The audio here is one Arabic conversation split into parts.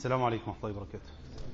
السلام عليكم ورحمة الله وبركاته.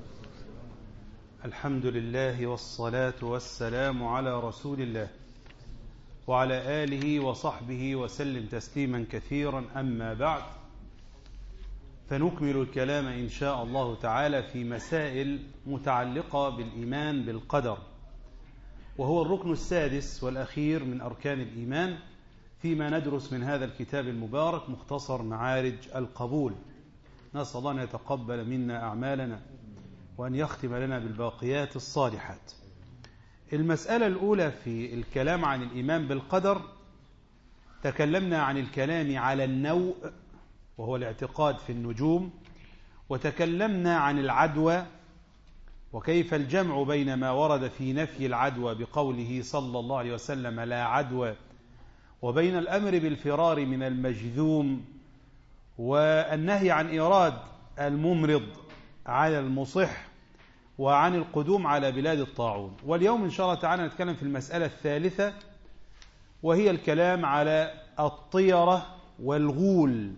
الحمد لله والصلاة والسلام على رسول الله وعلى آله وصحبه وسلم تسليما كثيرا، أما بعد، فنكمل الكلام إن شاء الله تعالى في مسائل متعلقة بالإيمان بالقدر، وهو الركن السادس والأخير من أركان الإيمان، فيما ندرس من هذا الكتاب المبارك مختصر معارج القبول. نسأل الله أن يتقبل منا أعمالنا وأن يختم لنا بالباقيات الصالحات. المسألة الأولى في الكلام عن الإيمان بالقدر، تكلمنا عن الكلام على النوء وهو الاعتقاد في النجوم، وتكلمنا عن العدوى وكيف الجمع بين ما ورد في نفي العدوى بقوله صلى الله عليه وسلم لا عدوى، وبين الأمر بالفرار من المجذوم، والنهي عن إيراد الممرض على المصح، وعن القدوم على بلاد الطاعون. واليوم إن شاء الله تعالى نتكلم في المسألة الثالثة، وهي الكلام على الطيرة والغول.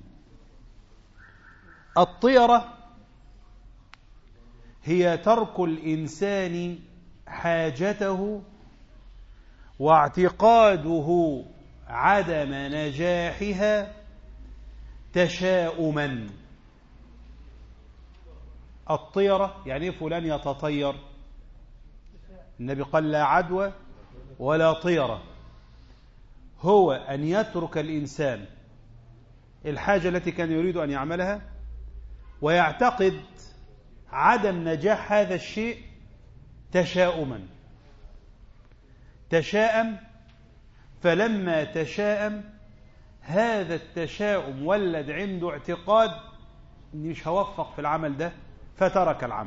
الطيرة هي ترك الإنسان حاجته واعتقاده عدم نجاحها تشاؤما. الطيرة يعني فلان يتطير، النبي قال لا عدوى ولا طيرة، هو أن يترك الإنسان الحاجة التي كان يريد أن يعملها ويعتقد عدم نجاح هذا الشيء تشاؤما. تشاءم، فلما تشاءم هذا التشاؤم ولد عنده اعتقاد إني مش هوفق في العمل ده، فترك العمل.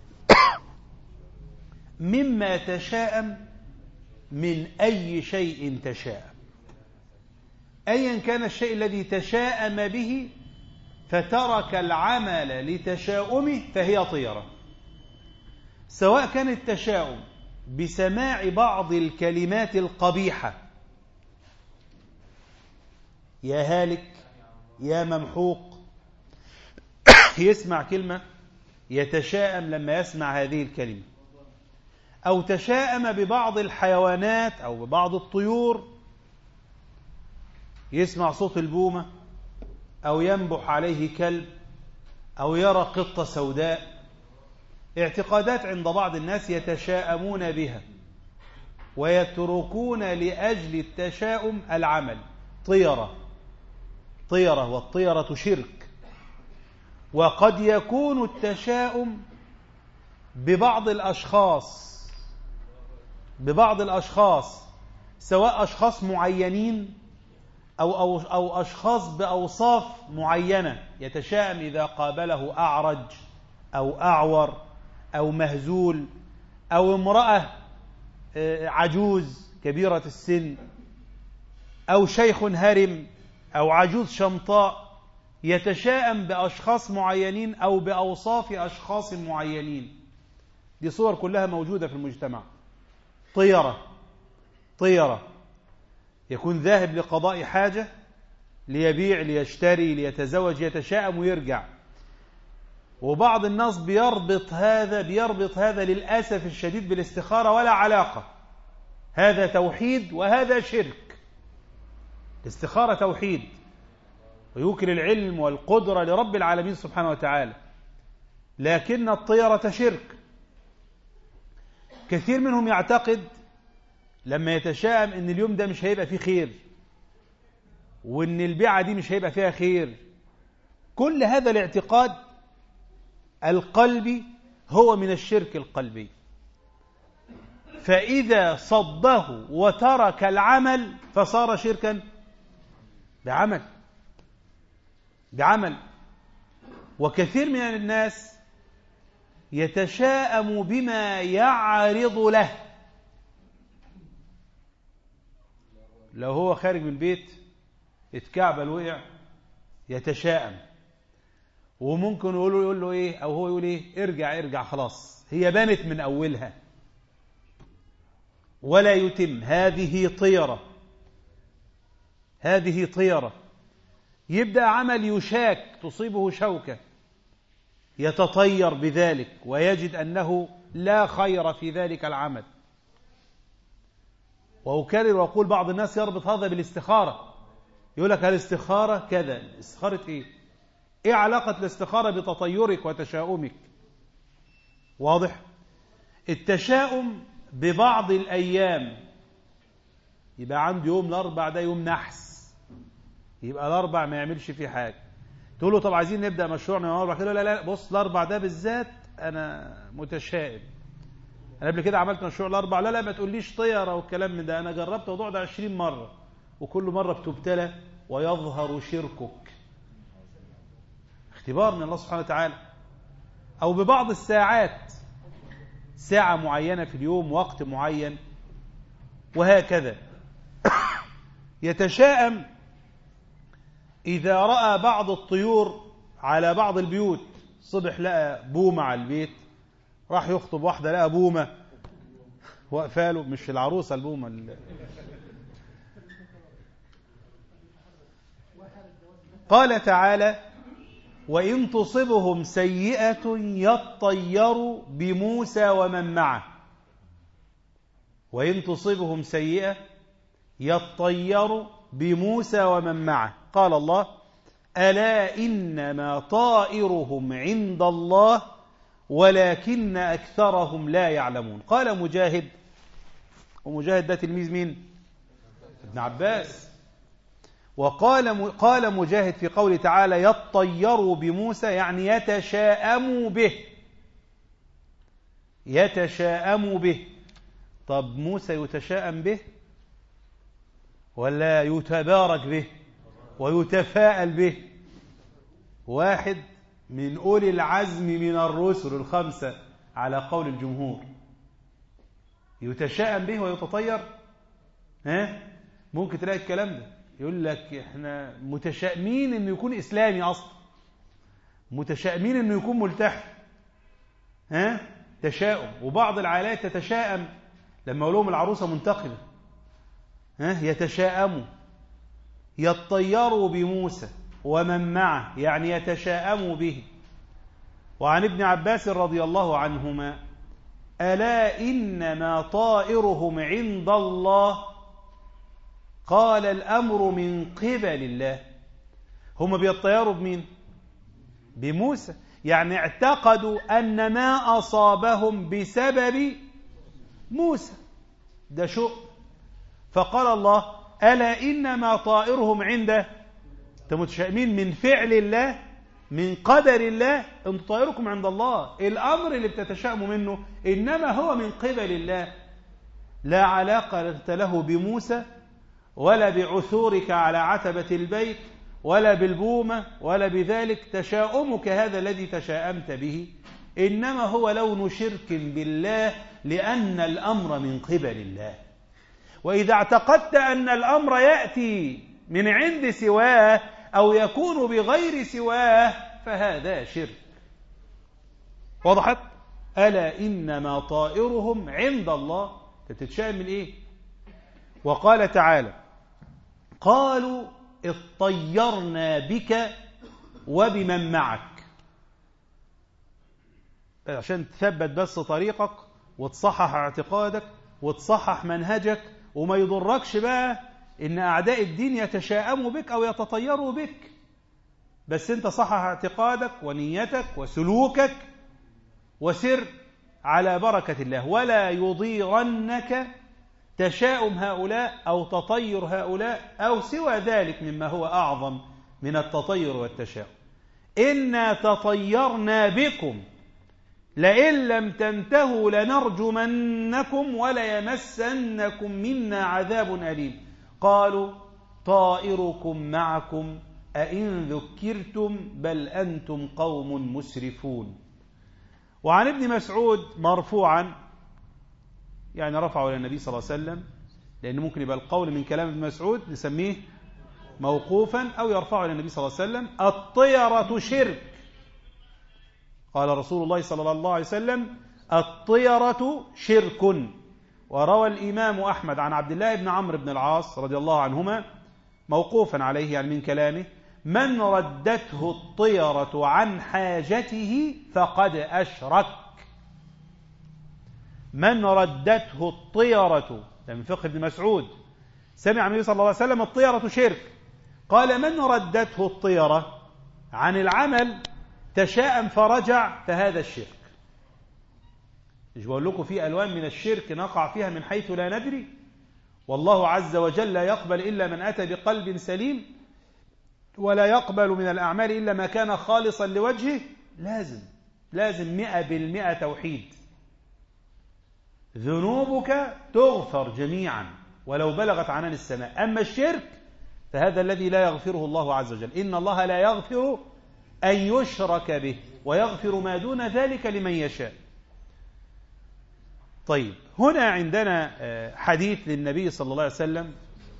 مما تشاءم من أي شيء تشاءم، أيا كان الشيء الذي تشاءم به فترك العمل لتشاؤمه فهي طيرة. سواء كان التشاؤم بسماع بعض الكلمات القبيحة، يا هالك يا ممحوق، يسمع كلمة يتشاءم لما يسمع هذه الكلمة، أو تشاءم ببعض الحيوانات أو ببعض الطيور، يسمع صوت البومة أو ينبح عليه كلب أو يرى قطة سوداء. اعتقادات عند بعض الناس يتشاءمون بها ويتركون لأجل التشاؤم العمل. طيرة، والطيرة شرك. وقد يكون التشاؤم ببعض الأشخاص، سواء أشخاص معينين أو أشخاص بأوصاف معينة، يتشاءم إذا قابله أعرج أو أعور أو مهزول أو امرأة عجوز كبيرة السن أو شيخ هرم أو عجوز شمطاء. يتشاءم بأشخاص معينين أو بأوصاف أشخاص معينين. دي صور كلها موجودة في المجتمع. طيرة يكون ذاهب لقضاء حاجة، ليبيع ليشتري ليتزوج، يتشاءم ويرجع. وبعض الناس بيربط هذا للأسف الشديد بالاستخارة، ولا علاقة. هذا توحيد وهذا شرك. الاستخارة توحيد ويوكل العلم والقدرة لرب العالمين سبحانه وتعالى، لكن الطيرة شرك. كثير منهم يعتقد لما يتشاءم ان اليوم ده مش هيبقى فيه خير، وان البيعة دي مش هيبقى فيها خير. كل هذا الاعتقاد القلبي هو من الشرك القلبي. فإذا صده وترك العمل فصار شركا بعمل. وكثير من الناس يتشاءم بما يعرض له. لو هو خارج من البيت اتكعبل وقع يتشاءم، وممكن يقول له ايه، او هو يقول ايه، ارجع خلاص هي بانت من اولها، ولا يتم. هذه طيرة. يبدأ عمل يشاك، تصيبه شوكة يتطير بذلك ويجد أنه لا خير في ذلك العمل. وأكرر وأقول بعض الناس يربط هذا بالاستخارة، يقول لك الاستخارة كذا. استخارة إيه؟ إيه علاقة الاستخارة بتطيرك وتشاؤمك؟ واضح؟ التشاؤم ببعض الأيام، يبقى عنده يوم الأربع ده يوم نحس، يبقى الأربع ما يعملش فيه حاجة. تقول له طب عايزين نبدأ مشروعنا يوم الأربع كده، لا بص الأربع ده بالذات أنا متشائم، أنا قبل كده عملت مشروع الأربع، لا ما تقوليش طيرة والكلام من ده، أنا جربت الموضوع ده 20 مرة وكل مرة بتبتلى ويظهر شركك. اختبار من الله سبحانه وتعالى. أو ببعض الساعات، ساعة معينة في اليوم، وقت معين، وهكذا. يتشاءم إذا رأى بعض الطيور على بعض البيوت، صبح لقى بومة على البيت، راح يخطب واحدة لقى بومة وقفاله، مش العروسة البومة. قال تعالى وإن تصبهم سيئة يطيروا بموسى ومن معه. وإن تصبهم سيئة يطيروا بموسى ومن معه. قال الله ألا إنما طائرهم عند الله ولكن أكثرهم لا يعلمون. قال مجاهد، ومجاهد ده تلميذ مين؟ ابن عباس. قال مجاهد في قوله تعالى يطيروا بموسى يعني يتشاءموا به، يتشاءموا به. طب موسى يتشاءم به ولا يتبارك به ويتفاءل به؟ واحد من أولي العزم من الرسل الخمسة على قول الجمهور يتشاءم به ويتطير. ممكن تلاقي الكلام ده، يقول لك احنا متشائمين انه يكون اسلامي اصلا، متشائمين انه يكون ملتحي. تشاؤم. وبعض العائلات تتشاءم لما يقول لهم العروسه منتقبه، يتشاءموا. يطيروا بموسى ومن معه يعني يتشاءموا به. وعن ابن عباس رضي الله عنهما ألا إنما طائرهم عند الله قال الأمر من قبل الله. هم بيطيروا بمين؟ بموسى، يعني اعتقدوا أن ما أصابهم بسبب موسى ده شؤم. فقال الله ألا إنما طائرهم عنده. أنتم متشائمين من فعل الله، من قدر الله، أنتم طائركم عند الله. الأمر اللي بتتشائموا منه إنما هو من قبل الله، لا علاقة له بموسى ولا بعثورك على عتبة البيت ولا بالبومة ولا بذلك. تشاؤمك هذا الذي تشاءمت به إنما هو لون شرك بالله، لأن الأمر من قبل الله. وإذا اعتقدت أن الأمر يأتي من عند سواه أو يكون بغير سواه فهذا شرك. وضحت؟ ألا إنما طائرهم عند الله. تتشائم من إيه؟ وقال تعالى قالوا اطيرنا بك وبمن معك. عشان تثبت بس طريقك وتصحح اعتقادك وتصحح منهجك، وما يضركش بقى إن أعداء الدين يتشاءموا بك أو يتطيروا بك، بس أنت صحح اعتقادك ونيتك وسلوكك وسر على بركة الله. ولا يضيرنك تشاؤم هؤلاء أو تطير هؤلاء أو سوى ذلك مما هو أعظم من التطير والتشاؤم. إنا تطيرنا بكم لئن لم تنتهوا لنرجمنكم وليمسنكم منا عذاب أليم. قالوا طائركم معكم أئن ذكرتم بل أنتم قوم مسرفون. وعن ابن مسعود مرفوعا، يعني رفعه إلى النبي صلى الله عليه وسلم، لأن ممكن يبقى القول من كلام ابن مسعود نسميه موقوفا أو يرفعه إلى النبي صلى الله عليه وسلم: الطيرة شرك. قال رسول الله صلى الله عليه وسلم: الطيرة شرك. وروى الإمام أحمد عن عبد الله بن عمرو بن العاص رضي الله عنهما موقوفا عليه، يعني من كلامه: من ردته الطيرة عن حاجته فقد أشرك. من ردته الطيرة، ده من فقه ابن مسعود، سمع النبي صلى الله عليه وسلم الطيرة شرك، قال من ردته الطيرة عن العمل تشاءم فرجع فهذا الشرك. مش بقول لكم في ألوان من الشرك نقع فيها من حيث لا ندري، والله عز وجل لا يقبل إلا من أتى بقلب سليم، ولا يقبل من الأعمال إلا ما كان خالصا لوجهه. لازم 100% توحيد. ذنوبك تغفر جميعا ولو بلغت عنان السماء. أما الشرك فهذا الذي لا يغفره الله عز وجل. إن الله لا يغفر أن يشرك به ويغفر ما دون ذلك لمن يشاء. طيب، هنا عندنا حديث للنبي صلى الله عليه وسلم،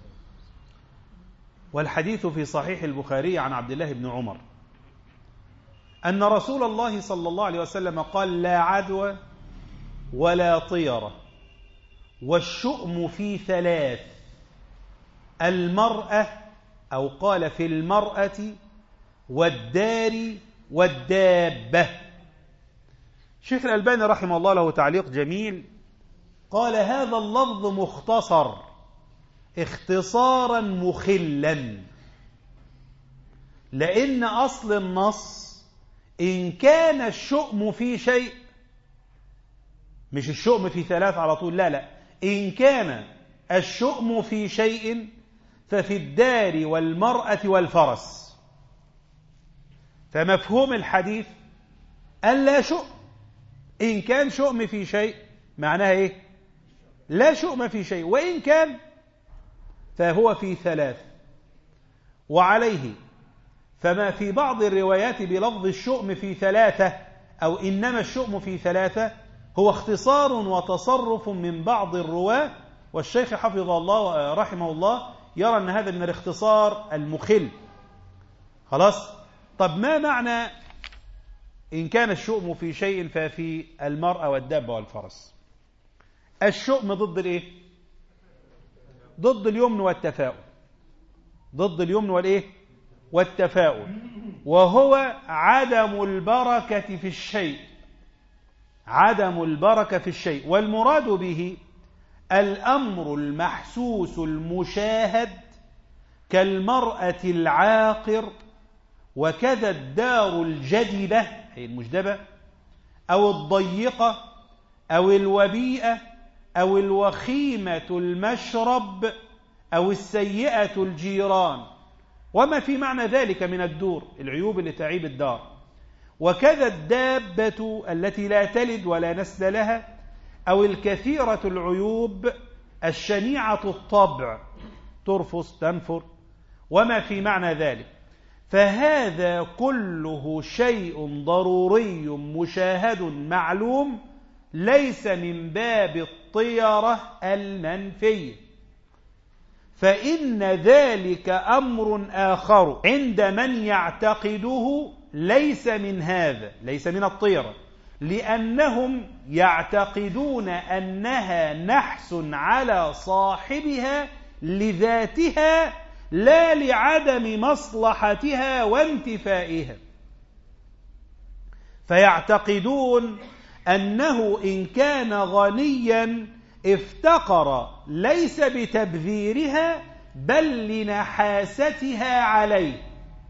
والحديث في صحيح البخاري عن عبد الله بن عمر أن رسول الله صلى الله عليه وسلم قال: لا عدوى ولا طيرة، والشؤم في ثلاث: المرأة، أو قال في المرأة والدار والدابة. شيخ الألباني رحمه الله له تعليق جميل، قال: هذا اللفظ مختصر اختصارا مخلا، لأن أصل النص إن كان الشؤم في شيء، مش الشؤم في ثلاث على طول، لا، إن كان الشؤم في شيء ففي الدار والمرأة والفرس. فمفهوم الحديث أن لا شؤم. إن كان شؤم في شيء معناها إيه؟ لا شؤم في شيء، وإن كان فهو في ثلاث. وعليه فما في بعض الروايات بلفظ الشؤم في ثلاثة أو إنما الشؤم في ثلاثة هو اختصار وتصرف من بعض الرواة، والشيخ حفظه الله رحمه الله يرى أن هذا من الاختصار المخل. خلاص؟ طب ما معنى إن كان الشؤم في شيء ففي المرأة والدابة والفرس؟ الشؤم ضد الإيه؟ ضد اليمن والتفاؤل. ضد اليمن والإيه؟ والتفاؤل، وهو عدم البركة في الشيء. عدم البركة في الشيء، والمراد به الأمر المحسوس المشاهد كالمرأة العاقر، وكذا الدار الجدبة أي المجدبة، أو الضيقة، أو الوبيئة، أو الوخيمة المشرب، أو السيئة الجيران، وما في معنى ذلك من الدور، العيوب اللي تعيب الدار. وكذا الدابة التي لا تلد ولا نسل لها، أو الكثيرة العيوب الشنيعة الطبع، ترفس تنفر، وما في معنى ذلك. فهذا كله شيء ضروري مشاهد معلوم، ليس من باب الطيرة المنفية. فإن ذلك أمر آخر عند من يعتقده ليس من هذا، ليس من الطيرة، لأنهم يعتقدون أنها نحس على صاحبها لذاتها لا لعدم مصلحتها وانتفائها. فيعتقدون أنه إن كان غنيا افتقر ليس بتبذيرها بل لنحاستها عليه.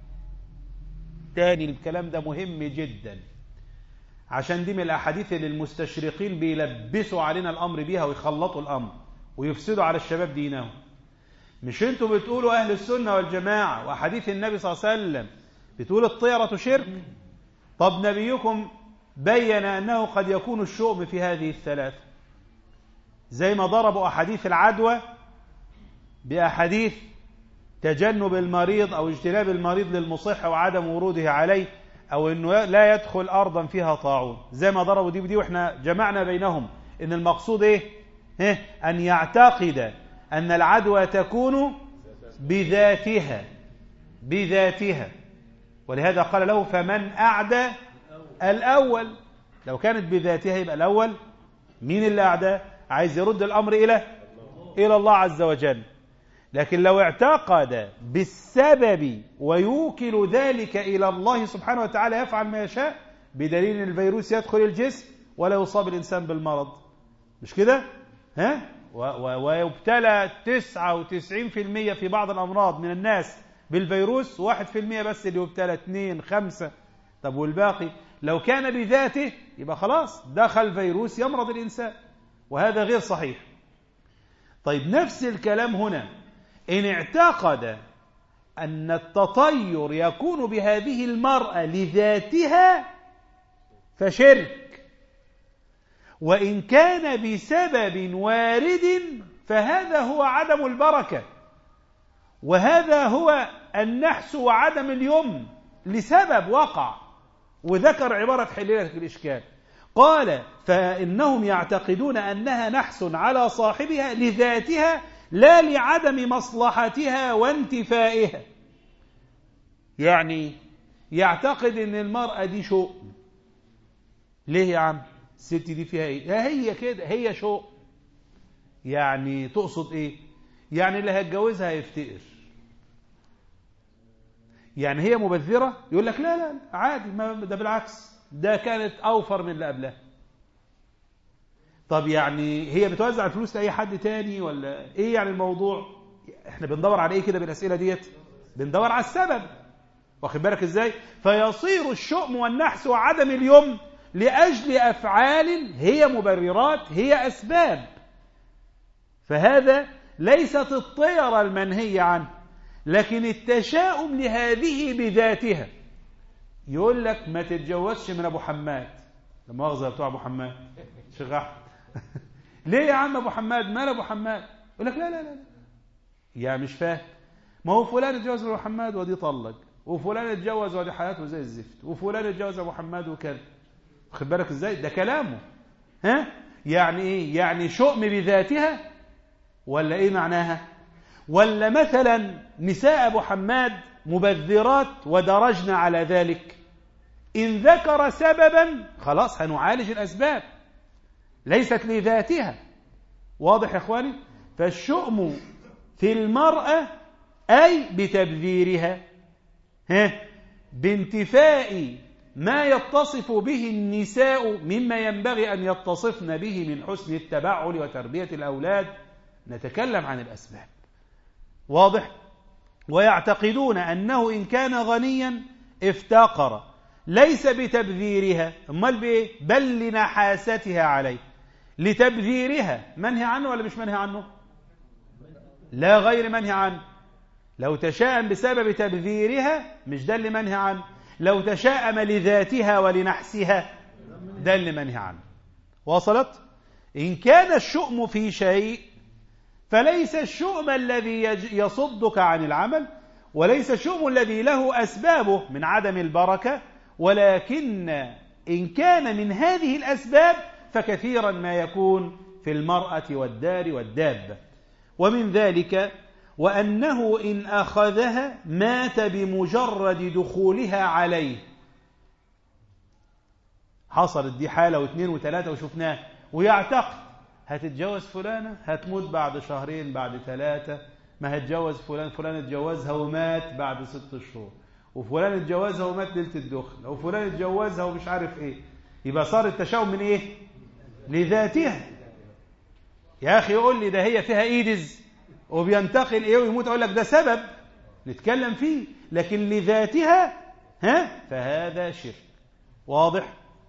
تاني الكلام ده مهم جدا، عشان دي من الأحاديث اللي المستشرقين بيلبسوا علينا الأمر بيها ويخلطوا الأمر ويفسدوا على الشباب دينهم. مش انتوا بتقولوا أهل السنة والجماعة وأحاديث النبي صلى الله عليه وسلم بتقول الطيرة شرك؟ طب نبيكم بين أنه قد يكون الشؤم في هذه الثلاث، زي ما ضربوا أحاديث العدوى بأحاديث تجنب المريض أو اجتناب المريض للمصح وعدم وروده عليه، أو أنه لا يدخل أرضا فيها طاعون، زي ما ضربوا دي ودي، وإحنا جمعنا بينهم إن المقصود إيه؟ أن يعتقد أن العدوى تكون بذاتها، ولهذا قال له: فمن أعدى الأول. لو كانت بذاتها يبقى الأول مين اللي أعدى؟ عايز يرد الأمر إلى الله عز وجل. لكن لو اعتقد بالسبب ويوكل ذلك إلى الله سبحانه وتعالى يفعل ما يشاء، بدليل أن الفيروس يدخل الجسم ولا يصاب الإنسان بالمرض، مش كده؟ ويبتلى 99% في بعض الأمراض من الناس بالفيروس، 1% بس اللي يبتلى، 2 5. طب والباقي لو كان بذاته يبقى خلاص دخل فيروس يمرض الإنسان، وهذا غير صحيح. طيب نفس الكلام هنا، إن اعتقد أن التطير يكون بهذه المرأة لذاتها فشرك، وإن كان بسبب وارد فهذا هو عدم البركة، وهذا هو النحس وعدم اليمن لسبب وقع. وذكر عبارة حليلة الإشكال، قال فإنهم يعتقدون أنها نحس على صاحبها لذاتها لا لعدم مصلحتها وانتفائها. يعني يعتقد أن المرأة دي شؤم. ليه يا عم؟ الست دي فيها ايه؟ هي كده، هي شؤم. يعني تقصد ايه؟ يعني اللي هيتجوزها هيفتقر. يعني هي مبذرة؟ يقول لك لا لا عادي، ما ده بالعكس، ده كانت أوفر من اللي قبلها. طب يعني هي بتوزع الفلوس لأي حد تاني ولا ايه يعني الموضوع؟ احنا بندور على ايه كده بالأسئلة ديت؟ بندور على السبب، واخد بالك ازاي؟ فيصير الشؤم والنحس وعدم اليمن لأجل أفعال هي مبررات، هي أسباب. فهذا ليست الطيرة المنهي عنه، لكن التشاؤم لهذه بذاتها. يقول لك ما تتجوزش من أبو حماد، لما أغزى بتوع أبو حماد شغح ليه يا عم أبو حماد؟ مال أبو حماد؟ يقول لك لا لا لا، يعني مش فاهم. ما هو فلان اتجوز من أبو حماد ودي طلق، وفلان اتجوز ودي حياته زي الزفت، وفلان اتجوز أبو حماد وكذا. واخد بالك ازاي؟ ده كلامه. يعني ايه؟ يعني شؤم بذاتها ولا ايه معناها؟ ولا مثلا نساء ابو حماد مبذرات ودرجنا على ذلك؟ ان ذكر سببا خلاص هنعالج الاسباب، ليست لذاتها. واضح يا اخواني؟ فالشؤم في المرأة اي بتبذيرها، بانتفاء ما يتصف به النساء مما ينبغي أن يتصفن به من حسن التبعل وتربية الأولاد. نتكلم عن الأسباب. واضح؟ ويعتقدون أنه إن كان غنيا افتقر، ليس بتبذيرها، أمال بإيه؟ بل لنحاستها عليه. لتبذيرها منهي عنه ولا مش منهي عنه؟ لا، غير منهي عنه. لو تشاءم بسبب تبذيرها مش ده اللي منهي عنه، لو تشاءم لذاتها ولنحسها ده اللي منهي عنه. وصلت؟ إن كان الشؤم في شيء فليس الشؤم الذي يصدك عن العمل، وليس الشؤم الذي له أسبابه من عدم البركة، ولكن إن كان من هذه الأسباب فكثيرا ما يكون في المرأة والدار والدابة. ومن ذلك وأنه إن أخذها مات بمجرد دخولها عليه. حصلت دي حالة واثنين وثلاثة وشفناه، ويعتقد هتتجوز فلانة هتموت بعد شهرين بعد 3، ما هتجوز فلان اتجوزها ومات بعد 6 شهور، وفلان اتجوزها ومات ليلة الدخل، وفلان اتجوزها ومش عارف ايه. يبقى صار التشاؤم من ايه؟ لذاتها. يا أخي يقول لي ده هي فيها إيدز وبينتقل ايه ويموت، اقول لك ده سبب نتكلم فيه، لكن لذاتها فهذا شرك. واضح؟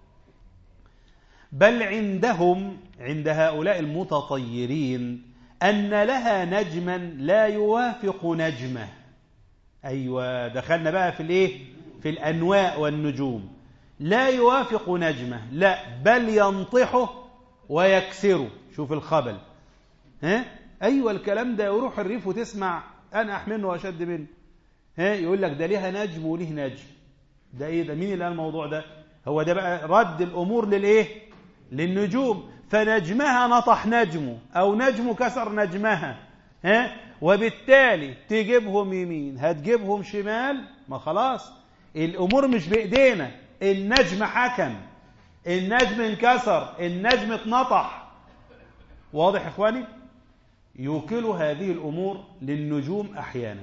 بل عندهم، عند هؤلاء المتطيرين، أن لها نجما لا يوافق نجمه. أيوة، دخلنا بقى في الايه؟ في الأنواء والنجوم. لا يوافق نجمه، لا بل ينطحه ويكسره. شوف الخبل. أيوة الكلام ده، يروح الريف وتسمع أنح منه وأشد منه. يقول لك ده ليها نجم وليه نجم. ده إيه ده؟ مين اللي قال الموضوع ده؟ هو ده بقى رد الأمور للإيه؟ للنجوم. فنجمها نطح نجمه، أو نجمه كسر نجمها. وبالتالي تجيبهم يمين هتجيبهم شمال. ما خلاص الأمور مش بإيدينا، النجم حكم، النجم انكسر، النجم اتنطح. واضح يا إخواني؟ يوكل هذه الأمور للنجوم أحيانا.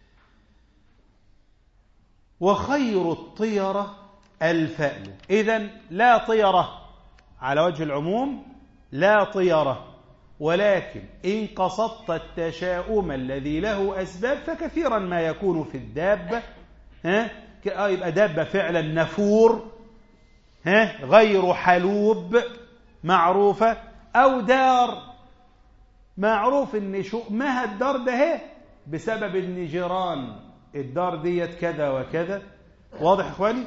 وخير الطيرة الفأل. إذن لا طيرة على وجه العموم، لا طيرة، ولكن إن قصدت التشاؤم الذي له أسباب فكثيرا ما يكون في الدابة، يبقى دابة فعلا نفور، غير حلوب معروفة، أو دار معروف إن شؤمها الدار ده بسبب النجران، الدار ديت كذا وكذا. واضح يا إخواني؟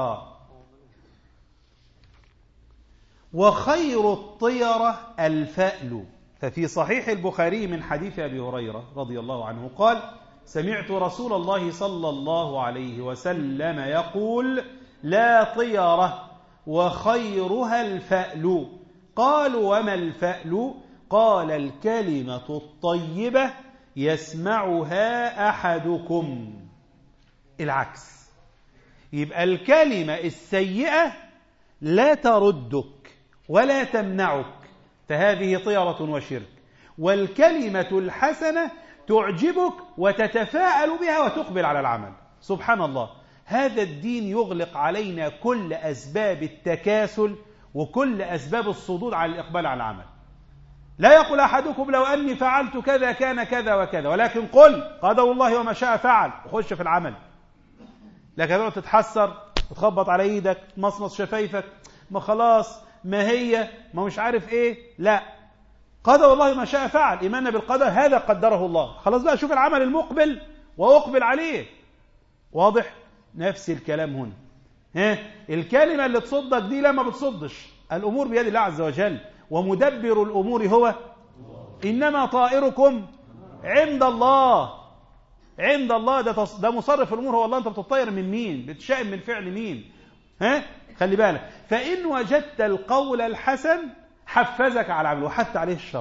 وخير الطيرة الفأل. ففي صحيح البخاري من حديث أبي هريرة رضي الله عنه قال: سمعت رسول الله صلى الله عليه وسلم يقول: لا طيرة وخيرها الفأل. قالوا: وما الفأل؟ قال: الكلمة الطيبة يسمعها أحدكم. العكس، يبقى الكلمة السيئة لا تردك ولا تمنعك، فهذه طيرة وشرك. والكلمة الحسنة تعجبك وتتفاءل بها وتقبل على العمل. سبحان الله، هذا الدين يغلق علينا كل أسباب التكاسل وكل أسباب الصدود على الإقبال على العمل. لا يقول أحدكم لو أني فعلت كذا كان كذا وكذا، ولكن قل قدر الله وما شاء فعل وخش في العمل. لكن تتحسر وتخبط على ايدك، تمصمص شفايفك، ما خلاص، ما هي، ما مش عارف ايه. لا، قدر الله ما شاء فعل، إيماننا بالقدر هذا قدره الله. خلاص بقى شوف العمل المقبل وأقبل عليه. واضح؟ نفس الكلام هنا. الكلمة اللي تصدق دي لا ما بتصدش، الأمور بيد الله عز وجل، ومدبر الأمور هو. إنما طائركم عند الله. عند الله، ده مصرف الأمور هو الله. أنت بتطير من مين؟ بتشائم من فعل مين؟ خلي بالك. فإن وجدت القول الحسن حفزك على العمل وحتى عليه الشر.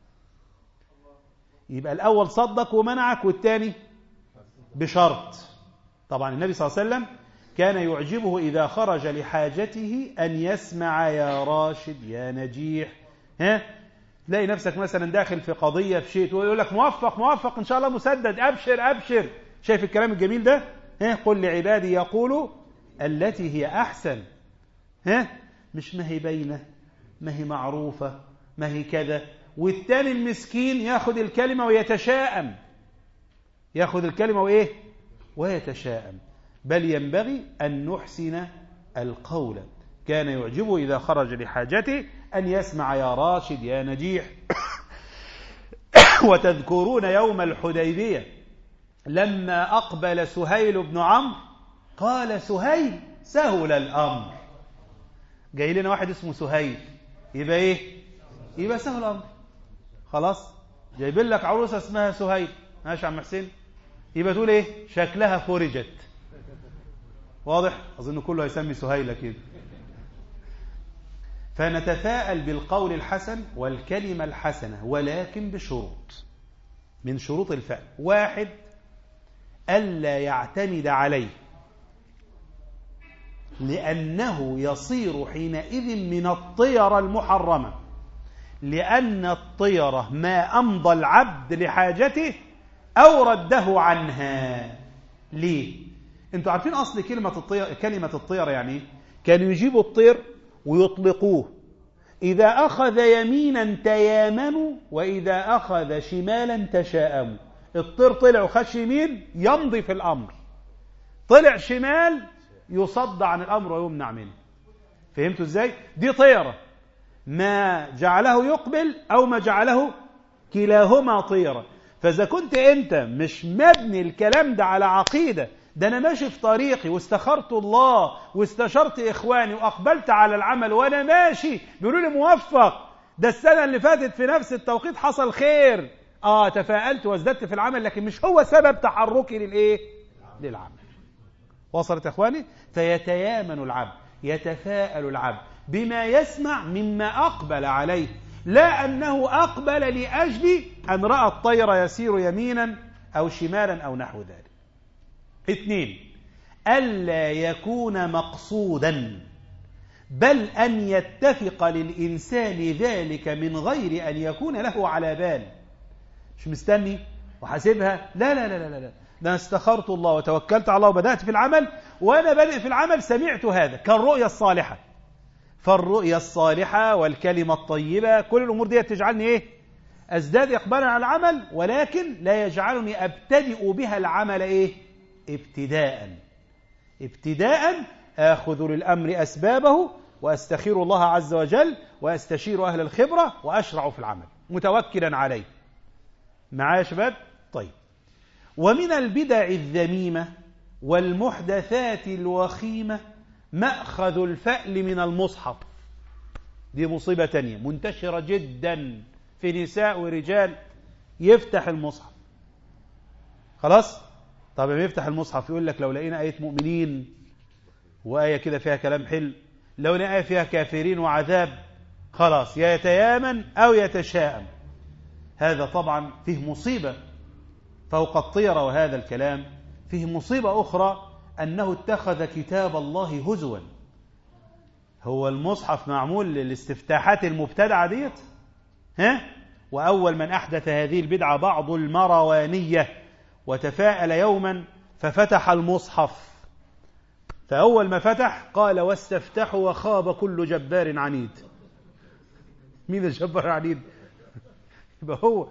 يبقى الأول صدق ومنعك، والثاني بشرط. طبعا النبي صلى الله عليه وسلم كان يعجبه إذا خرج لحاجته أن يسمع يا راشد يا نجيح. تلاقي نفسك مثلا داخل في قضية في شيء ويقول لك موفق موفق إن شاء الله مسدد، أبشر أبشر. شايف الكلام الجميل ده؟ قل لعبادي يقولوا التي هي أحسن. مش ما هي باينة، ما هي معروفة، ما هي كذا. والتاني المسكين ياخد الكلمة ويتشائم، ياخد الكلمة وإيه؟ ويتشائم. بل ينبغي أن نحسن القول. كان يعجبه إذا خرج لحاجته أن يسمع يا راشد يا نجيح. وتذكرون يوم الحديبية لما أقبل سهيل بن عمرو قال سهيل سهل الأمر. جاي لنا واحد اسمه سهيل، يبقى إيه؟ يبقى سهل الأمر. خلاص، جايبين لك عروسة اسمها سهيل، ماشي يا عم حسين، يبقى تقول إيه؟ شكلها فرجت. واضح؟ أظن كله هيسمي سهيلة كده. فنتفاءل بالقول الحسن والكلمة الحسنة، ولكن بشروط. من شروط الفعل: واحد، ألا يعتمد عليه، لأنه يصير حينئذ من الطيرة المحرمة، لأن الطيرة ما أمضى العبد لحاجته أو رده عنها. ليه؟ أنتوا عارفين أصل كلمة الطيرة يعني؟ كانوا يجيبوا الطير ويطلقوه، إذا أخذ يمينا تيامنوا، وإذا أخذ شمالا تشاءموا. الطير طلع وخش يمين يمضي في الأمر، طلع شمال يصد عن الأمر ويمنع منه. فهمتوا إزاي؟ دي طيرة، ما جعله يقبل أو ما جعله، كلاهما طيرة. فإذا كنت أنت مش مبني الكلام ده على عقيدة، ده أنا ماشي في طريقي واستخرت الله واستشرت إخواني وأقبلت على العمل وأنا ماشي بيقولوا لي موفق، ده السنة اللي فاتت في نفس التوقيت حصل خير، تفاءلت وازددت في العمل، لكن مش هو سبب تحركي للعمل. وصلت يا إخواني؟ فيتيامن العبد، يتفاءل العبد بما يسمع مما أقبل عليه، لا أنه أقبل لأجل أن رأى الطير يسير يمينا أو شمالا أو نحو ذلك. 2، ألا يكون مقصودا، بل أن يتفق للإنسان ذلك من غير أن يكون له على بال. مش مستني وحاسبها، لا لا لا لا لا، ده أنا استخرت الله وتوكلت على الله وبدأت في العمل، وأنا بادئ في العمل سمعت هذا كالرؤيا الصالحة. فالرؤيا الصالحة والكلمة الطيبة كل الأمور دي تجعلني إيه؟ أزداد إقبالا على العمل، ولكن لا يجعلني أبتدئ بها العمل إيه؟ ابتداء آخذ للأمر أسبابه وأستخير الله عز وجل وأستشير أهل الخبرة وأشرع في العمل متوكلا عليه. معايا يا شباب؟ طيب. ومن البدع الذميمة والمحدثات الوخيمة مأخذ الفأل من المصحف. دي مصيبة تانية منتشرة جدا في نساء ورجال. يفتح المصحف، خلاص، طب يفتح المصحف يقول لك لو لقينا آية مؤمنين وآية كده فيها كلام حلو، لو لقينا آية فيها كافرين وعذاب، خلاص يا يتيامن أو يتشاءم. هذا طبعا فيه مصيبة فوق الطيرة، وهذا الكلام فيه مصيبة أخرى، أنه اتخذ كتاب الله هزوا. هو المصحف معمول للاستفتاحات المبتدعة ديت؟ وأول من أحدث هذه البدعة بعض المروانية، وتفاءل يوما ففتح المصحف، فأول ما فتح قال واستفتحوا وخاب كل جبار عنيد. مين الجبار العنيد؟ يبقى هو.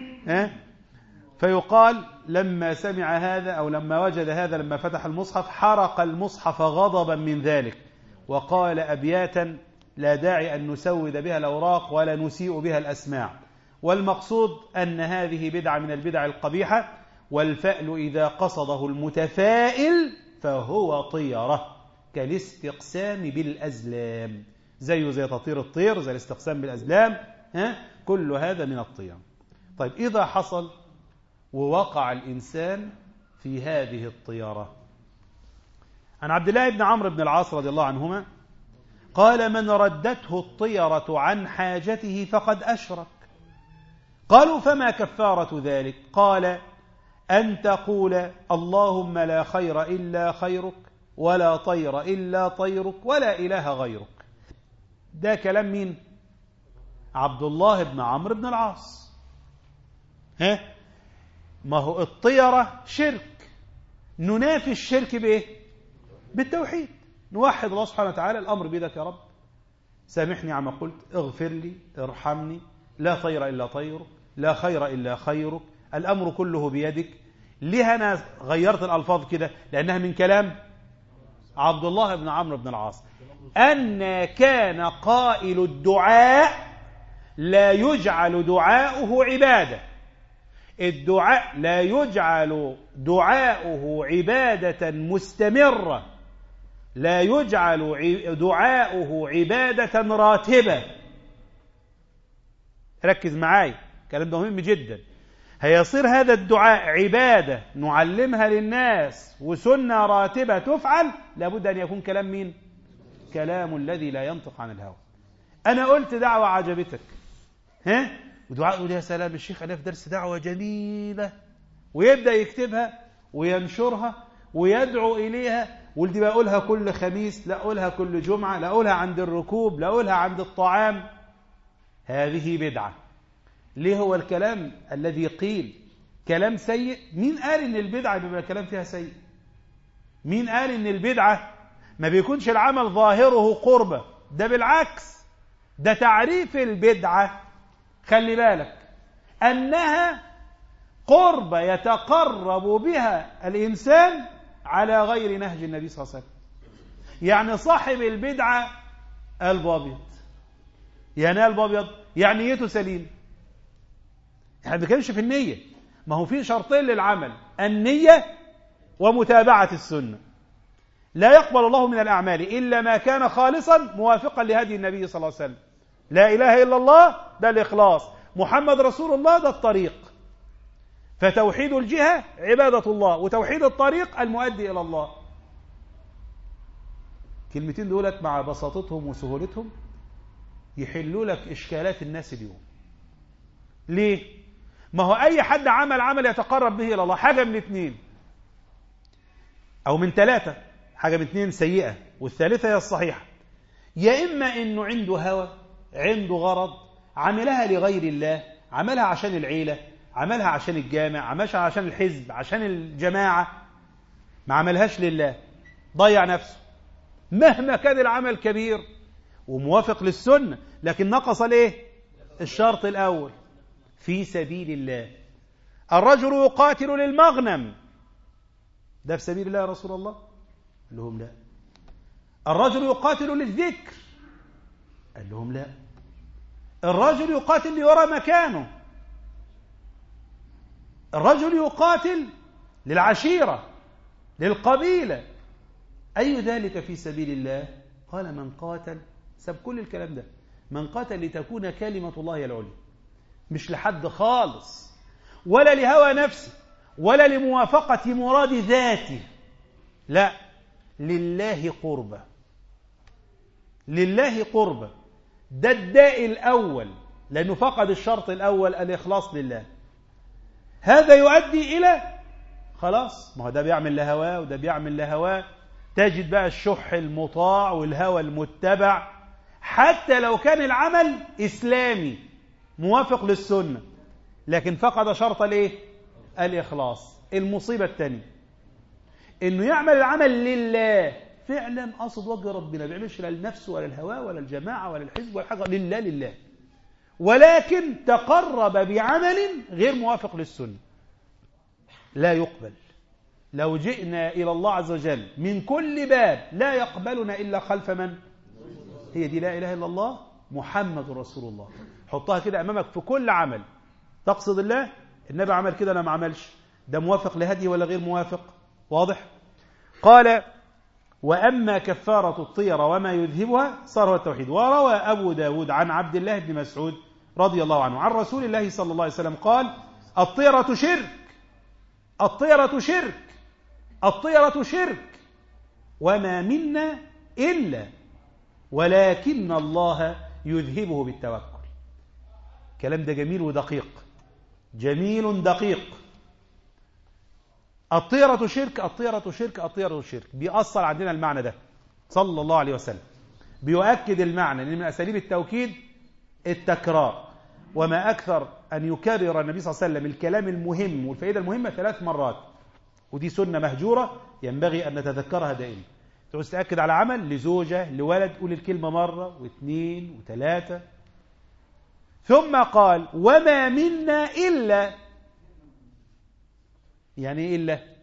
فيقال لما سمع هذا أو لما وجد هذا لما فتح المصحف حرق المصحف غضبا من ذلك، وقال أبياتا لا داعي أن نسود بها الأوراق ولا نسيء بها الأسماع. والمقصود أن هذه بدعة من البدع القبيحة، والفأل إذا قصده المتفائل فهو طيرة كالاستقسام بالأزلام، زي تطير الطير، زي الاستقسام بالأزلام، كل هذا من الطير. طيب إذا حصل ووقع الإنسان في هذه الطيارة، عن عبد الله بن عمرو بن العاص رضي الله عنهما قال من ردته الطيرة عن حاجته فقد أشرك. قالوا فما كفارة ذلك؟ قال أن تقول اللهم لا خير إلا خيرك ولا طير إلا طيرك ولا إله غيرك. ده كلام مين؟ عبد الله بن عمرو بن العاص. ما هو الطيرة شرك، ننافي الشرك بإيه؟ بالتوحيد، نوحد الله سبحانه وتعالى. الأمر بيدك يا رب، سامحني عما قلت، اغفر لي، ارحمني، لا طير إلا طيرك، لا خير إلا خيرك، الأمر كله بيدك. ليه أنا غيرت الألفاظ كده؟ لأنها من كلام عبد الله بن عمرو بن العاص، أن كان قائل الدعاء لا يجعل دعاؤه عبادة. الدعاء لا يجعل دعاؤه عبادة مستمرة، لا يجعل دعاؤه عبادة راتبة. ركز معاي، كلام ده مهم جدا. هيصير هذا الدعاء عبادة نعلمها للناس وسنة راتبة تفعل، لابد أن يكون كلام مين؟ كلام الذي لا ينطق عن الهوى. أنا قلت دعوة عجبتك، ودعاء يقول يا سلام الشيخ أنا في درس دعوة جميلة، ويبدأ يكتبها وينشرها ويدعو إليها، ولدي بقولها كل خميس، لا أقولها كل جمعة، لا أقولها عند الركوب، لا أقولها عند الطعام. هذه بدعة. ليه؟ هو الكلام الذي قيل كلام سيء. مين قال إن البدعة بيبقى كلام فيها سيء؟ مين قال إن البدعة ما بيكونش العمل ظاهره قربة؟ ده بالعكس، ده تعريف البدعة، خلي بالك، أنها قربة يتقرب بها الإنسان على غير نهج النبي صلى الله عليه وسلم. يعني صاحب البدعة قلب أبيض. يعني قلب أبيض يعني نيته سليم. احنا ما بنتكلمش في النية، ما هو في شرطين للعمل، النية ومتابعة السنة. لا يقبل الله من الأعمال إلا ما كان خالصا موافقا لهدي النبي صلى الله عليه وسلم. لا إله إلا الله ده الإخلاص، محمد رسول الله ده الطريق. فتوحيد الجهة عبادة الله، وتوحيد الطريق المؤدي إلى الله. كلمتين دولت مع بساطتهم وسهولتهم يحلوا لك إشكالات الناس اليوم. ليه؟ ما هو أي حد عمل يتقرب به إلى الله، حاجة من اثنين أو من ثلاثة، حاجة من اثنين سيئة والثالثة هي الصحيحة. يا إما إنه عنده هوى، عنده غرض، عملها لغير الله، عملها عشان العيلة، عملها عشان الجامع، عملها عشان الحزب، عشان الجماعة، ما عملهاش لله، ضيع نفسه مهما كان العمل كبير وموافق للسنة، لكن نقص ليه؟ الشرط الأول، في سبيل الله. الرجل يقاتل للمغنم، ده في سبيل الله يا رسول الله؟ قال لهم لا. الرجل يقاتل للذكر، قال لهم لا. الرجل يقاتل ليرى مكانه، الرجل يقاتل للعشيرة، للقبيلة، أي ذلك في سبيل الله؟ قال من قاتل، سب كل الكلام ده، من قاتل لتكون كلمة الله العليا، مش لحد خالص، ولا لهوى نفسه، ولا لموافقة مراد ذاته، لا، لله قربة، لله قربة. ده الداء الأول، لأنه فقد الشرط الأول، الإخلاص لله. هذا يؤدي إلى خلاص، ما هو ده بيعمل لهواه وده بيعمل لهواه، تجد بقى الشح المطاع والهوى المتبع، حتى لو كان العمل إسلامي موافق للسنة، لكن فقد شرط الايه؟ الإخلاص. المصيبة الثانية إنه يعمل العمل لله فعلا، قصد وجه ربنا، ما بيعملش لا لنفسه ولا الهوى ولا الجماعة ولا الحزب ولا حاجة، لله لله، ولكن تقرب بعمل غير موافق للسنة، لا يقبل. لو جئنا إلى الله عز وجل من كل باب لا يقبلنا إلا خلف من؟ هي دي لا إله إلا الله محمد رسول الله. حطها كده أمامك في كل عمل. تقصد الله، النبي عمل كده أنا ما عملش، ده موافق لهدي ولا غير موافق؟ واضح؟ قال وأما كفارة الطيرة وما يذهبها صار هو التوحيد. وروى أبو داود عن عبد الله بن مسعود رضي الله عنه عن رسول الله صلى الله عليه وسلم قال الطيرة شرك، الطيرة شرك، الطيرة شرك، وما منا إلا ولكن الله يذهبه بالتوكل. الكلام ده جميل ودقيق، جميل دقيق. الطيرة شرك، الطيرة شرك، الطيرة شرك، بيأثر عندنا المعنى ده صلى الله عليه وسلم، بيؤكد المعنى، لأن من أساليب التوكيد التكرار، وما أكثر أن يكرر النبي صلى الله عليه وسلم الكلام المهم والفائدة المهمة 3 مرات، ودي سنة مهجورة ينبغي أن نتذكرها دائما. تعوز تأكد على عمل لزوجة لولد، قول الكلمة مرة واثنين وثلاثة. ثم قال وما منا إلا، يعني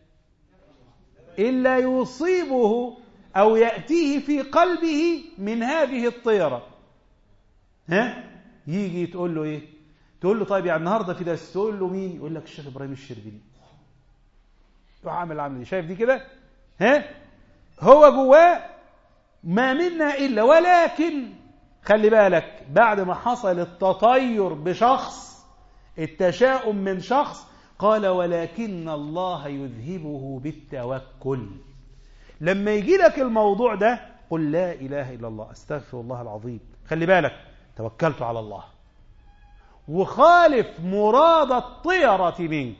إلا يصيبه أو يأتيه في قلبه من هذه الطيرة. ها؟ يجي تقول له إيه؟ تقول له طيب يعني النهاردة في درس، تقول له مين؟ يقول لك الشيخ إبراهيم الشربيني. روح عامل العمل دي، شايف دي كده؟ ها؟ هو جواه ما منا إلا، ولكن خلي بالك بعد ما حصل التطير بشخص، التشاؤم من شخص، قال ولكن الله يذهبه بالتوكل. لما يجي لك الموضوع ده قل لا إله إلا الله، استغفر الله العظيم، خلي بالك توكلت على الله، وخالف مراد الطيرة منك.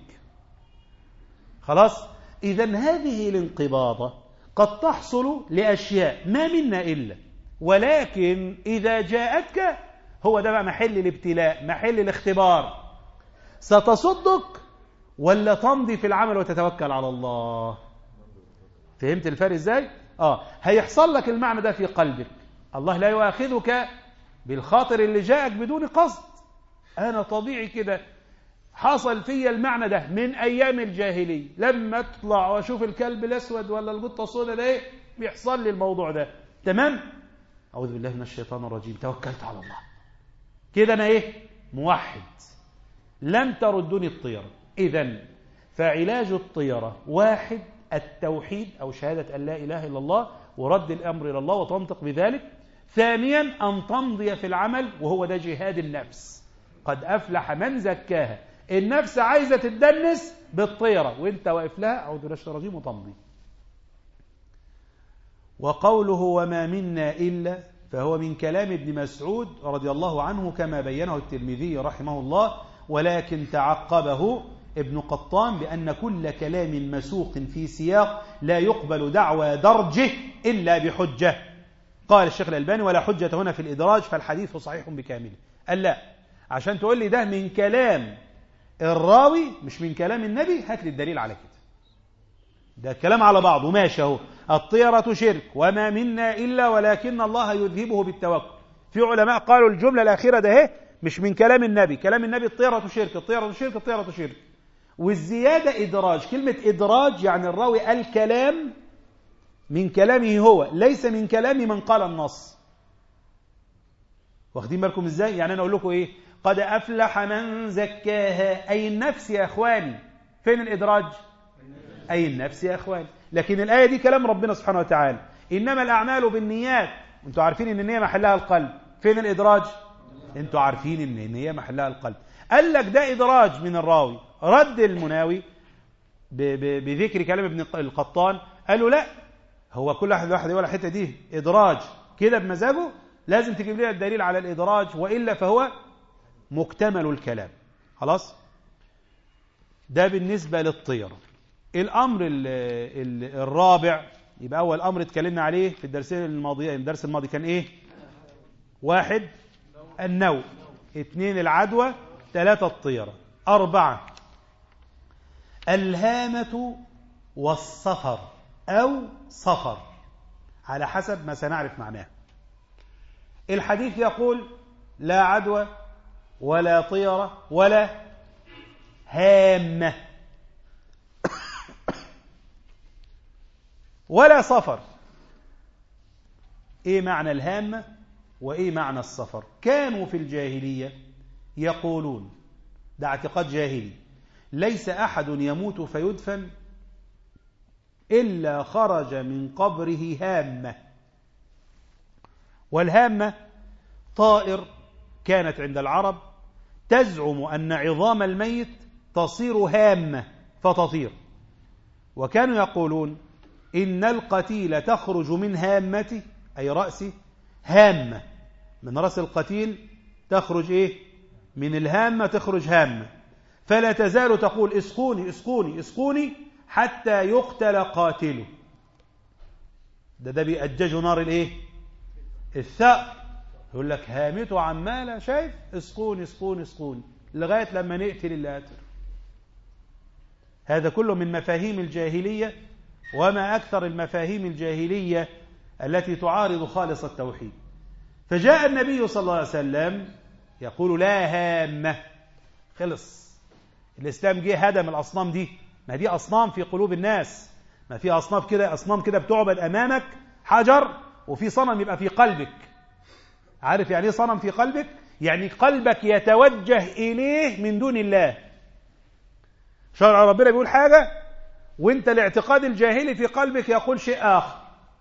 خلاص؟ إذن هذه الانقباضة قد تحصل لأشياء ما منا إلا، ولكن إذا جاءتك هو ده بقى محل الابتلاء، محل الاختبار، ستصدق ولا تمضي في العمل وتتوكل على الله. فهمت الفرق ازاي؟ هيحصل لك المعنى ده في قلبك. الله لا يؤاخذك بالخاطر اللي جاءك بدون قصد. أنا طبيعي كده حصل فيا المعنى ده من أيام الجاهلية، لما أطلع وأشوف الكلب الأسود ولا القطة السوداء ده بيحصل لي الموضوع ده. تمام؟ أعوذ بالله من الشيطان الرجيم، توكلت على الله كده، أنا موحد، لم تردني الطيرة. إذن فعلاج الطيرة 1 التوحيد أو شهادة أن لا إله إلا الله ورد الأمر إلى الله وتنطق بذلك. 2 أن تمضي في العمل، وهو ده جهاد النفس، قد أفلح من زكاها. النفس عايزة تدنس بالطيرة وانت واقف لها أعوذ بالله من الشيطان الرجيم وتمضي. وقوله وما منا إلا فهو من كلام ابن مسعود رضي الله عنه كما بينه الترمذي رحمه الله، ولكن تعقبه ابن قطان بأن كل كلام مسوق في سياق لا يقبل دعوى درجه إلا بحجة. قال الشيخ الألباني ولا حجة هنا في الإدراج، فالحديث صحيح بكامله. قال لا، عشان تقول لي ده من كلام الراوي مش من كلام النبي، هات لي الدليل على كده. ده الكلام على بعضه ماشي اهو. الطيرة شرك وما منا إلا ولكن الله يذهبه بالتوكل. في علماء قالوا الجملة الأخيرة ده اهي مش من كلام النبي، كلام النبي الطيرة شرك، الطيرة شرك، الطيرة شرك. والزيادة إدراج. كلمة إدراج يعني الراوي الكلام من كلامه هو، ليس من كلام من قال النص. واخدين بالكم ازاي؟ يعني أنا أقول لكم إيه؟ قد أفلح من زكاها، أي النفس يا أخواني. فين الإدراج؟ أي النفس يا أخواني. لكن الآية دي كلام ربنا سبحانه وتعالى، إنما الأعمال بالنيات. أنتوا عارفين إن النية محلها القلب. فين الإدراج؟ أنتوا عارفين إن النية محلها القلب. قال لك ده إدراج من الراوي. رد المناوي بذكر كلام ابن القطان، قالوا لا، هو كل واحد يقول الحته دي إدراج كده بمزاجه، لازم تجيب لنا الدليل على الإدراج، وإلا فهو مكتمل الكلام. خلاص؟ ده بالنسبة للطيرة. الأمر الرابع، يبقى أول أمر اتكلمنا عليه في الدرسين الماضيين. الدرس الماضي كان إيه؟ 1 النوم، 2 العدوى، 3 الطيرة، 4 الهامة والصفر أو صفر، على حسب ما سنعرف معناه. الحديث يقول لا عدوى ولا طيرة ولا هامة ولا صفر. ايه معنى الهامة وايه معنى الصفر؟ كانوا في الجاهلية يقولون، ده اعتقاد جاهلي، ليس أحد يموت فيدفن إلا خرج من قبره هامة. والهامة طائر كانت عند العرب تزعم أن عظام الميت تصير هامة فتطير، وكانوا يقولون إن القتيل تخرج من هامته، أي رأسه، هامة. من رأس القتيل تخرج إيه؟ من الهامة تخرج هامة، فلا تزال تقول اسقوني اسقوني اسقوني حتى يقتل قاتله. ده بيأججوا نار الإيه؟ الثأر. يقول لك هامته عمالة، شايف؟ اسقوني اسقوني اسقوني لغاية لما نقتل اللي قتل. هذا كله من مفاهيم الجاهلية، وما أكثر المفاهيم الجاهلية التي تعارض خالص التوحيد. فجاء النبي صلى الله عليه وسلم يقول لا هامة. خلص الإسلام جه هدم الأصنام دي. ما دي أصنام في قلوب الناس، ما في أصنام كده بتعبد أمامك حجر، وفي صنم يبقى في قلبك. عارف يعني ايه صنم في قلبك؟ يعني قلبك يتوجه إليه من دون الله. شرع ربنا بيقول حاجة وانت الاعتقاد الجاهلي في قلبك يقول شيء آخر.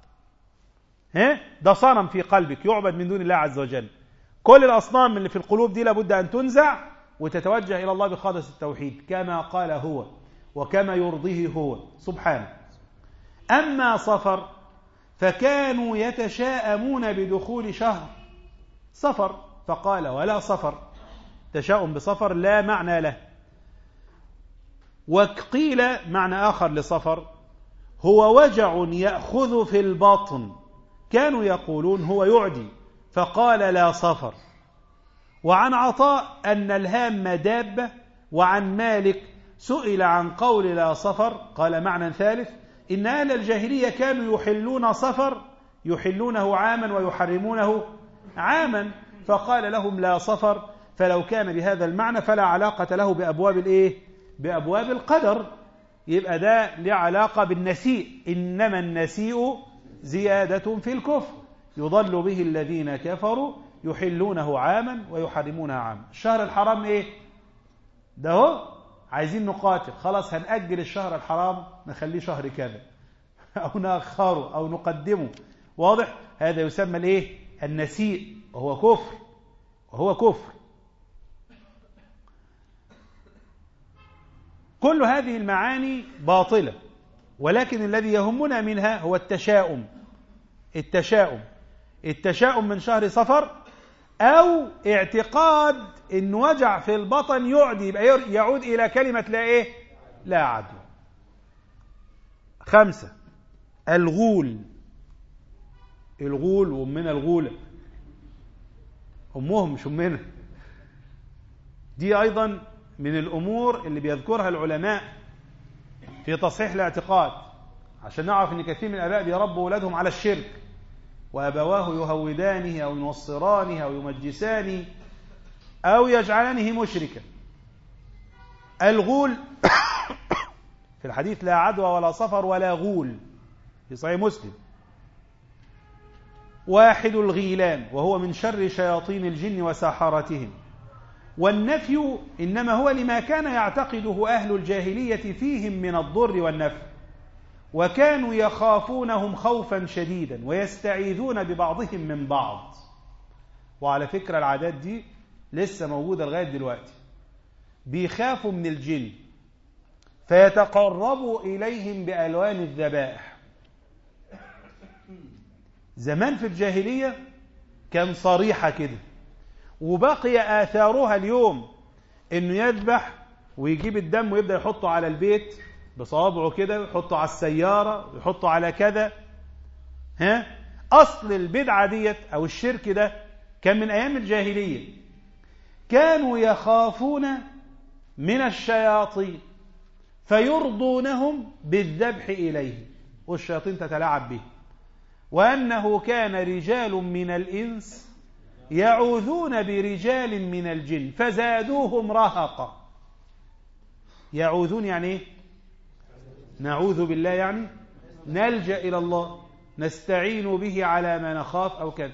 ده صنم في قلبك يعبد من دون الله عز وجل. كل الأصنام اللي في القلوب دي لابد أن تنزع وتتوجه إلى الله بخالص التوحيد كما قال هو وكما يرضيه هو سبحانه. أما صفر فكانوا يتشاءمون بدخول شهر صفر، فقال ولا صفر. تشاؤم بصفر لا معنى له. وقيل معنى آخر لصفر هو وجع يأخذ في الباطن، كانوا يقولون هو يعدي، فقال لا صفر. وعن عطاء أن الهام دابة. وعن مالك سئل عن قول لا صفر قال معنى ثالث إن أهل الجاهلية كانوا يحلون صفر، يحلونه عاما ويحرمونه عاما، فقال لهم لا صفر، فلو كان بهذا المعنى فلا علاقة له بأبواب الإيه؟ بأبواب القدر. يبقى ده له علاقة بالنسيء، إنما النسيء زيادة في الكفر يضل به الذين كفروا يحلونه عاما ويحرمونه عاما. الشهر الحرام إيه؟ ده هو عايزين نقاتل، خلاص هنأجل الشهر الحرام نخليه شهر كذا أو نأخره أو نقدمه. واضح؟ هذا يسمى الإيه؟ النسيء، وهو كفر. كل هذه المعاني باطلة، ولكن الذي يهمنا منها هو التشاؤم من شهر صفر، أو اعتقاد إن وجع في البطن يعدي، يبقى يعود إلى كلمة لا إيه؟ لا عدوى. 5 الغول وأمنا الغولة، أمهم مش أمنا، دي أيضا من الأمور اللي بيذكرها العلماء في تصحيح الاعتقاد، عشان نعرف ان كثير من الآباء بيربوا أولادهم على الشرك، وأبواه يهودانه أو ينصرانه أو يمجسانه أو يجعلانه مشركا. الغول في الحديث لا عدوى ولا صفر ولا غول في صحيح مسلم. واحد الغيلان وهو من شر شياطين الجن وسحرتهم. والنفي إنما هو لما كان يعتقده أهل الجاهلية فيهم من الضر والنفع، وكانوا يخافونهم خوفا شديدا ويستعيذون ببعضهم من بعض. وعلى فكرة العادات دي لسه موجودة لغاية دلوقتي، بيخافوا من الجن فيتقربوا إليهم بألوان الذبائح. زمان في الجاهلية كان صريحة كده، وبقي آثارها اليوم، إنه يذبح ويجيب الدم ويبدأ يحطه على البيت بصوابعه كده، ويحطه على السيارة، ويحطه على كذا. أصل البدعة ديت أو الشرك ده كان من أيام الجاهلية، كانوا يخافون من الشياطين فيرضونهم بالذبح إليه، والشياطين تتلاعب به. وأنه كان رجال من الإنس يعوذون برجال من الجن فزادوهم رهقا. يعوذون يعني إيه؟ نعوذ بالله، يعني نلجأ إلى الله، نستعين به على ما نخاف أو كذا.